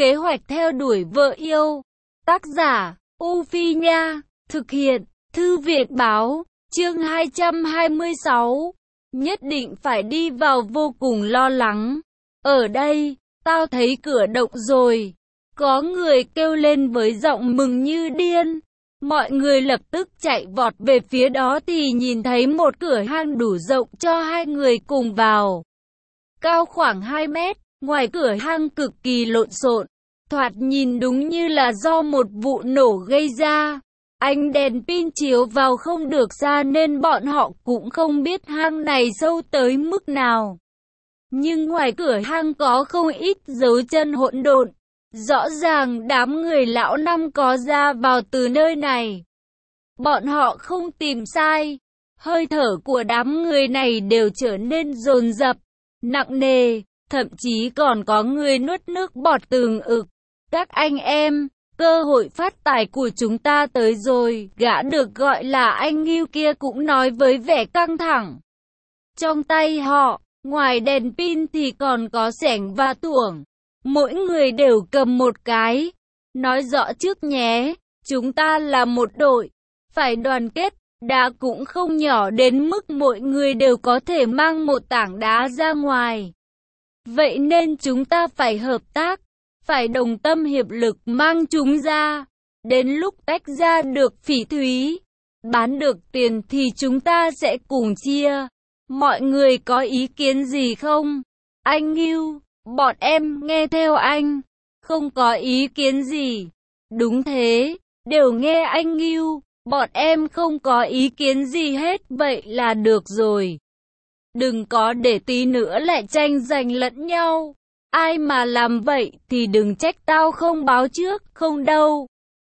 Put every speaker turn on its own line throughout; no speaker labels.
Kế hoạch theo đuổi vợ yêu. Tác giả, U Phi Nha. Thực hiện, Thư viện Báo. Chương 226. Nhất định phải đi vào vô cùng lo lắng. Ở đây, tao thấy cửa động rồi. Có người kêu lên với giọng mừng như điên. Mọi người lập tức chạy vọt về phía đó thì nhìn thấy một cửa hang đủ rộng cho hai người cùng vào. Cao khoảng 2 mét, ngoài cửa hang cực kỳ lộn xộn. Thoạt nhìn đúng như là do một vụ nổ gây ra. Ánh đèn pin chiếu vào không được ra nên bọn họ cũng không biết hang này sâu tới mức nào. Nhưng ngoài cửa hang có không ít dấu chân hỗn độn. Rõ ràng đám người lão năm có ra vào từ nơi này. Bọn họ không tìm sai. Hơi thở của đám người này đều trở nên dồn dập, nặng nề, thậm chí còn có người nuốt nước bọt từng ực. Các anh em, cơ hội phát tài của chúng ta tới rồi, gã được gọi là anh Ngưu kia cũng nói với vẻ căng thẳng. Trong tay họ, ngoài đèn pin thì còn có xẻng và tuổng. Mỗi người đều cầm một cái. Nói rõ trước nhé, chúng ta là một đội, phải đoàn kết. Đá cũng không nhỏ đến mức mỗi người đều có thể mang một tảng đá ra ngoài. Vậy nên chúng ta phải hợp tác, phải đồng tâm hiệp lực mang chúng ra. Đến lúc tách ra được phỉ thúy, bán được tiền thì chúng ta sẽ cùng chia. Mọi người có ý kiến gì không? Anh Ngưu, bọn em nghe theo anh. Không có ý kiến gì. Đúng thế, đều nghe anh Ngưu. Bọn em không có ý kiến gì hết, vậy là được rồi. Đừng có để tí nữa lại tranh giành lẫn nhau. Ai mà làm vậy thì đừng trách tao không báo trước, không đâu.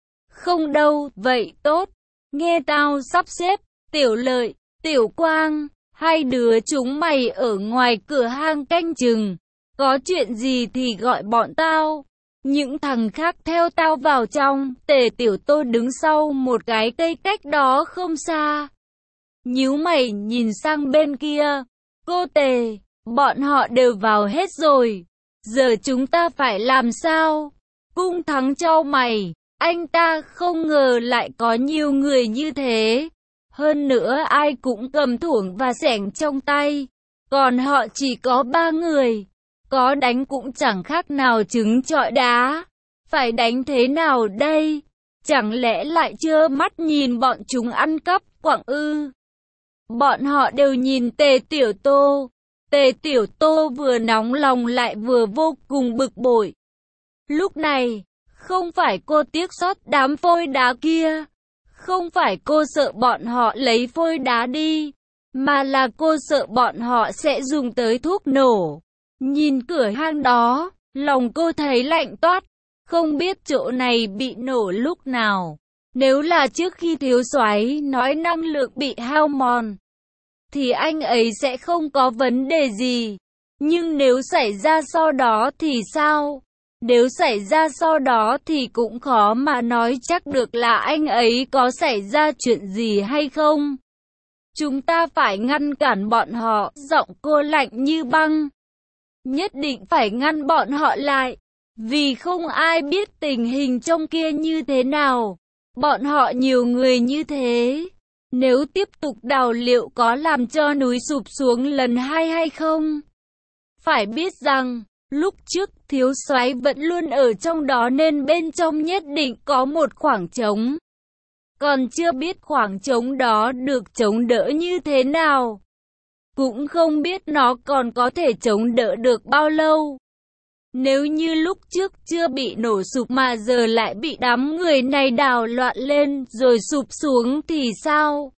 Không đâu, vậy tốt. Nghe tao sắp xếp, Tiểu Lợi, Tiểu Quang, hai đứa chúng mày ở ngoài cửa hang canh chừng. Có chuyện gì thì gọi bọn tao. Những thằng khác theo tao vào trong. Tề Tiểu Tô đứng sau một cái cây cách đó không xa. Nhíu mày nhìn sang bên kia. Cô Tề, bọn họ đều vào hết rồi. Giờ chúng ta phải làm sao? Cung Thắng chau mày. Anh ta không ngờ lại có nhiều người như thế. Hơn nữa ai cũng cầm thuổng và xẻng trong tay. Còn họ chỉ có 3 người. Có đánh cũng chẳng khác nào trứng trọi đá. Phải đánh thế nào đây? Chẳng lẽ lại trơ mắt nhìn bọn chúng ăn cắp quặng ư? Bọn họ đều nhìn Tề Tiểu Tô. Tề Tiểu Tô vừa nóng lòng lại vừa vô cùng bực bội. Lúc này, không phải cô tiếc xót đám phôi đá kia. Không phải cô sợ bọn họ lấy phôi đá đi. Mà là cô sợ bọn họ sẽ dùng tới thuốc nổ. Nhìn cửa hang đó, lòng cô thấy lạnh toát. Không biết chỗ này bị nổ lúc nào. Nếu là trước khi thiếu soái nói năng lượng bị hao mòn, thì anh ấy sẽ không có vấn đề gì. Nhưng nếu xảy ra sau đó thì sao? Nếu xảy ra sau đó thì cũng khó mà nói chắc được là anh ấy có xảy ra chuyện gì hay không. Chúng ta phải ngăn cản bọn họ, giọng cô lạnh như băng. Nhất định phải ngăn bọn họ lại, vì không ai biết tình hình trong kia như thế nào. Bọn họ nhiều người như thế, nếu tiếp tục đào liệu có làm cho núi sụp xuống lần 2 hay không? Phải biết rằng, lúc trước thiếu soái vẫn luôn ở trong đó nên bên trong nhất định có một khoảng trống. Còn chưa biết khoảng trống đó được chống đỡ như thế nào. Cũng không biết nó còn có thể chống đỡ được bao lâu. Nếu như lúc trước chưa bị nổ sụp mà giờ lại bị đám người này đào loạn lên rồi sụp xuống thì sao?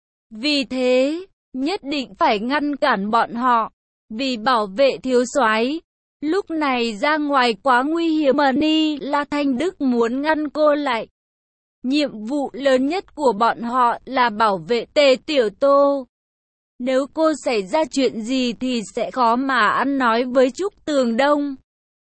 Vì thế, nhất định phải ngăn cản bọn họ. Vì bảo vệ thiếu soái, lúc này ra ngoài quá nguy hiểm mà Ni La Thanh Đức muốn ngăn cô lại. Nhiệm vụ lớn nhất của bọn họ là bảo vệ Tề Tiểu Tô. Nếu cô xảy ra chuyện gì thì sẽ khó mà ăn nói với Trúc Tường Đông.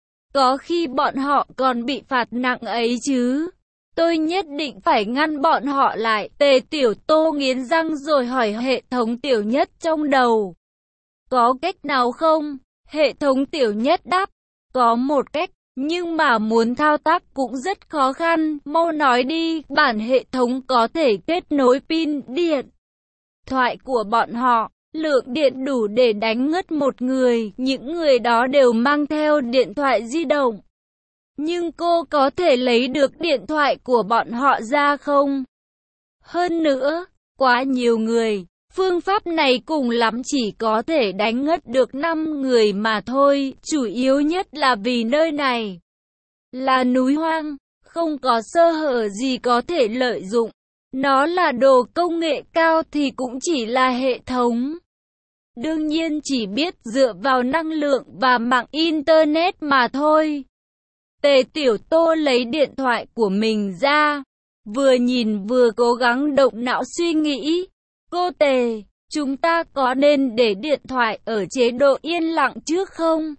Có khi bọn họ còn bị phạt nặng ấy chứ. Tôi nhất định phải ngăn bọn họ lại. Tề Tiểu Tô nghiến răng rồi hỏi hệ thống Tiểu Nhất trong đầu. Có cách nào không? Hệ thống Tiểu Nhất đáp. Có một cách. Nhưng mà muốn thao tác cũng rất khó khăn, mau nói đi, bản hệ thống có thể kết nối pin điện thoại của bọn họ. Lượng điện đủ để đánh ngất một người, những người đó đều mang theo điện thoại di động. Nhưng cô có thể lấy được điện thoại của bọn họ ra không? Hơn nữa, quá nhiều người, phương pháp này cùng lắm chỉ có thể đánh ngất được 5 người mà thôi, chủ yếu nhất là vì nơi này là núi hoang, không có sơ hở gì có thể lợi dụng. Nó là đồ công nghệ cao thì cũng chỉ là hệ thống. Đương nhiên chỉ biết dựa vào năng lượng và mạng Internet mà thôi. Tề Tiểu Tô lấy điện thoại của mình ra, vừa nhìn vừa cố gắng động não suy nghĩ. Cô Tề, chúng ta có nên để điện thoại ở chế độ yên lặng trước không?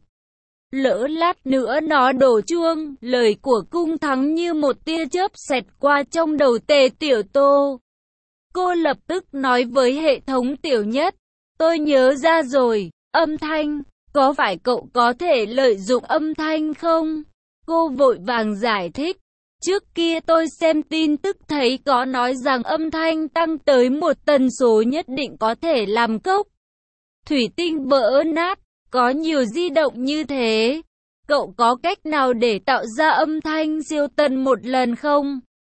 Lỡ lát nữa nó đổ chuông, lời của Cung Thắng như một tia chớp xẹt qua trong đầu Tề Tiểu Tô. Cô lập tức nói với hệ thống Tiểu Nhất, tôi nhớ ra rồi, âm thanh, có phải cậu có thể lợi dụng âm thanh không? Cô vội vàng giải thích, trước kia tôi xem tin tức thấy có nói rằng âm thanh tăng tới một tần số nhất định có thể làm cốc thủy tinh vỡ nát, có nhiều di động như thế. Cậu có cách nào để tạo ra âm thanh siêu tần một lần không?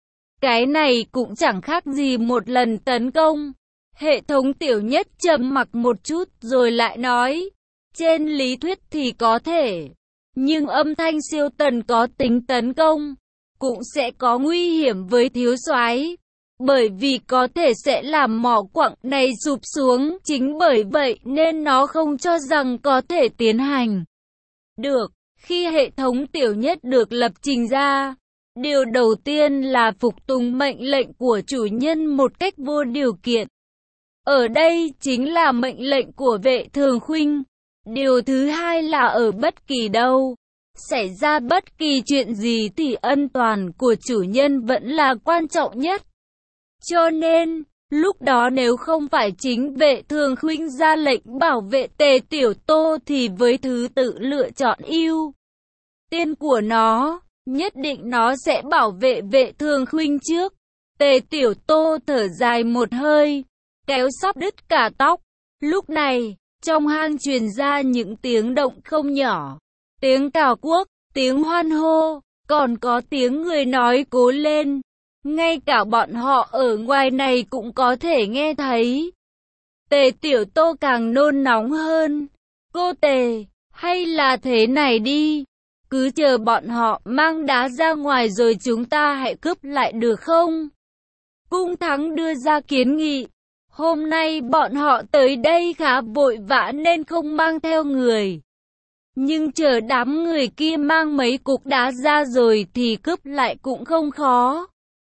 Cái này cũng chẳng khác gì một lần tấn công. Hệ thống Tiểu Nhất trầm mặc một chút rồi lại nói, trên lý thuyết thì có thể, nhưng âm thanh siêu tần có tính tấn công, cũng sẽ có nguy hiểm với thiếu soái, bởi vì có thể sẽ làm mỏ quặng này sụp xuống, chính bởi vậy nên nó không cho rằng có thể tiến hành được. Khi hệ thống Tiểu Nhất được lập trình ra, điều đầu tiên là phục tùng mệnh lệnh của chủ nhân một cách vô điều kiện. Ở đây chính là mệnh lệnh của Vệ Thường Khuynh. Điều thứ hai là ở bất kỳ đâu xảy ra bất kỳ chuyện gì thì an toàn của chủ nhân vẫn là quan trọng nhất. Cho nên, lúc đó nếu không phải chính Vệ Thường Khuynh ra lệnh bảo vệ Tề Tiểu Tô thì với thứ tự lựa chọn ưu tiên của nó, nhất định nó sẽ bảo vệ Vệ Thường Khuynh trước. Tề Tiểu Tô thở dài một hơi, kéo sắp đứt cả tóc. Lúc này, trong hang truyền ra những tiếng động không nhỏ, tiếng cào cuốc, tiếng hoan hô, còn có tiếng người nói cố lên. Ngay cả bọn họ ở ngoài này cũng có thể nghe thấy. Tề Tiểu Tô càng nôn nóng hơn. Cô Tề, hay là thế này đi, cứ chờ bọn họ mang đá ra ngoài rồi chúng ta hãy cướp lại được không? Cung Thắng đưa ra kiến nghị. Hôm nay bọn họ tới đây khá vội vã nên không mang theo người. Nhưng chờ đám người kia mang mấy cục đá ra rồi thì cướp lại cũng không khó.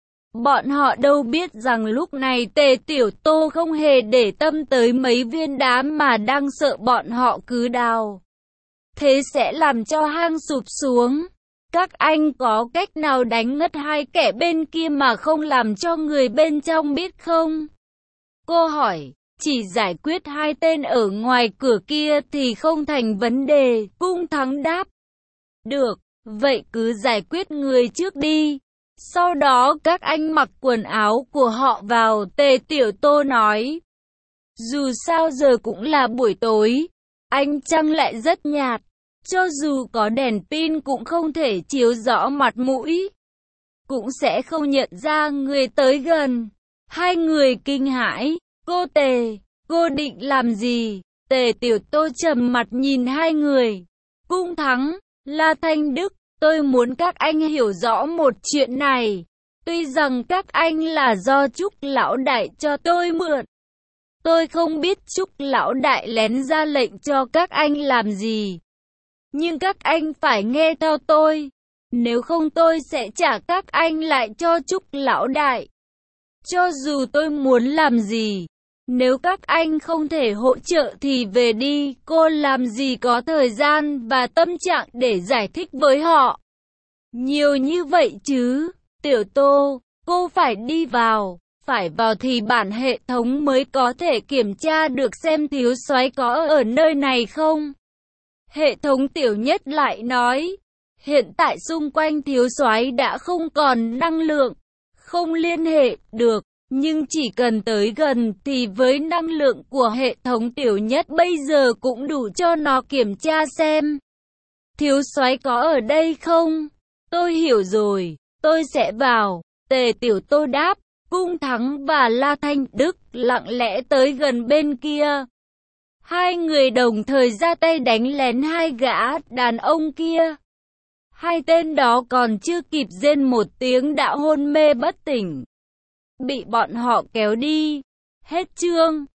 Bọn họ đâu biết rằng lúc này Tề Tiểu Tô không hề để tâm tới mấy viên đá mà đang sợ bọn họ cứ đào. Thế sẽ làm cho hang sụp xuống. Các anh có cách nào đánh ngất hai kẻ bên kia mà không làm cho người bên trong biết không? Cô hỏi, chỉ giải quyết hai tên ở ngoài cửa kia thì không thành vấn đề, Cung Thắng đáp. Được, vậy cứ giải quyết người trước đi. Sau đó các anh mặc quần áo của họ vào, Tề Tiểu Tô nói. Dù sao giờ cũng là buổi tối, ánh trăng lại rất nhạt, cho dù có đèn pin cũng không thể chiếu rõ mặt mũi, cũng sẽ không nhận ra người tới gần. Hai người kinh hãi, cô Tề, cô định làm gì? Tề Tiểu Tô trầm mặt nhìn hai người. Cung Thắng, La Thanh Đức, tôi muốn các anh hiểu rõ một chuyện này. Tuy rằng các anh là do Trúc Lão Đại cho tôi mượn, tôi không biết Trúc Lão Đại lén ra lệnh cho các anh làm gì. Nhưng các anh phải nghe theo tôi, nếu không tôi sẽ trả các anh lại cho Trúc Lão Đại. Cho dù tôi muốn làm gì, nếu các anh không thể hỗ trợ thì về đi, cô làm gì có thời gian và tâm trạng để giải thích với họ nhiều như vậy chứ. Tiểu Tô, cô phải đi vào, phải vào thì bản hệ thống mới có thể kiểm tra được xem thiếu soái có ở nơi này không. Hệ thống Tiểu Nhất lại nói, Hiện tại xung quanh thiếu soái đã không còn năng lượng, không liên hệ được, nhưng chỉ cần tới gần thì với năng lượng của hệ thống tiểu nhất bây giờ cũng đủ cho nó kiểm tra xem thiếu soái có ở đây không. Tôi hiểu rồi, tôi sẽ vào. Tề Tiểu Tô đáp. Cung Thắng và La Thanh Đức lặng lẽ tới gần bên kia. Hai người đồng thời ra tay đánh lén hai gã đàn ông kia. Hai tên đó còn chưa kịp rên một tiếng đã hôn mê bất tỉnh, bị bọn họ kéo đi. Hết chương.